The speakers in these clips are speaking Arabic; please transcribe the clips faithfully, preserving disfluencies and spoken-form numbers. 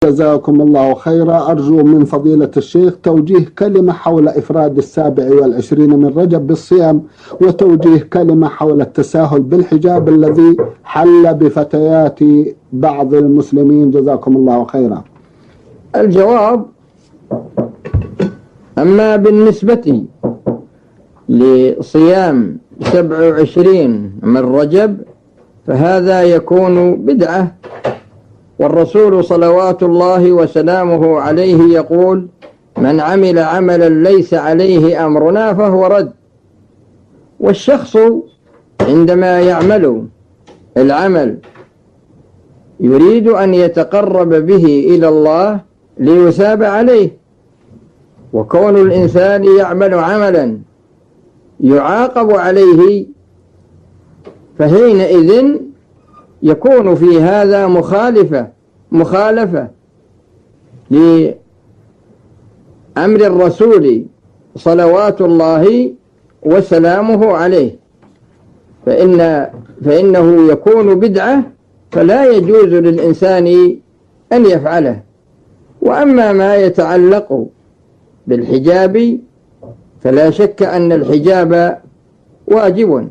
جزاكم الله خيرا. أرجو من فضيلة الشيخ توجيه كلمة حول إفراد السابع والعشرين من رجب بالصيام، وتوجيه كلمة حول التساهل بالحجاب الذي حل بفتيات بعض المسلمين. جزاكم الله خيرا. الجواب: أما بالنسبة لصيام سبع وعشرين من رجب فهذا يكون بدعة، والرسول صلوات الله وسلامه عليه يقول: من عمل عملا ليس عليه أمرنا فهو رد. والشخص عندما يعمل العمل يريد أن يتقرب به إلى الله ليثاب عليه، وكون الإنسان يعمل عملا يعاقب عليه فحينئذ يكون في هذا مخالفة مخالفة لأمر الرسول صلوات الله وسلامه عليه، فإن فإنه يكون بدعة فلا يجوز للإنسان أن يفعله. وأما ما يتعلق بالحجاب فلا شك أن الحجاب واجب،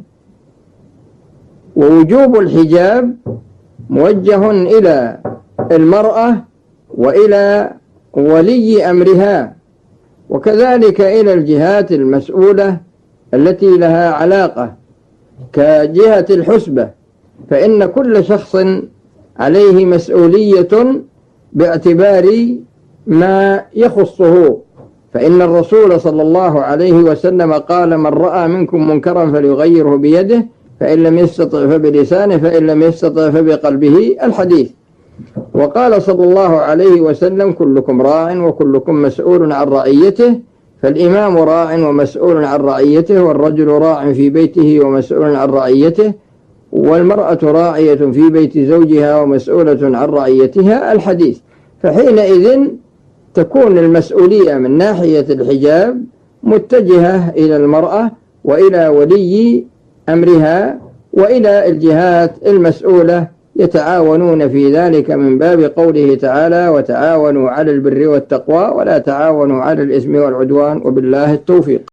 ووجوب الحجاب موجه إلى المرأة وإلى ولي أمرها، وكذلك إلى الجهات المسؤولة التي لها علاقة كجهة الحسبة، فإن كل شخص عليه مسؤولية باعتبار ما يخصه. فإن الرسول صلى الله عليه وسلم قال: من رأى منكم منكرا فليغيره بيده، فإن لم يستطع فبلسانه، فإن لم يستطع فبقلبه، الحديث. وقال صلى الله عليه وسلم: كلكم راع وكلكم مسؤول عن رعيته، فالإمام راع ومسؤول عن رعيته، والرجل راع في بيته ومسؤول عن رعيته، والمرأة راعية في بيت زوجها ومسؤولة عن رعيتها، الحديث. فحينئذ تكون المسؤولية من ناحية الحجاب متجهة إلى المرأة وإلى ولي أمرها وإلى الجهات المسؤولة، يتعاونون في ذلك من باب قوله تعالى: وتعاونوا على البر والتقوى ولا تعاونوا على الإثم والعدوان، وبالله التوفيق.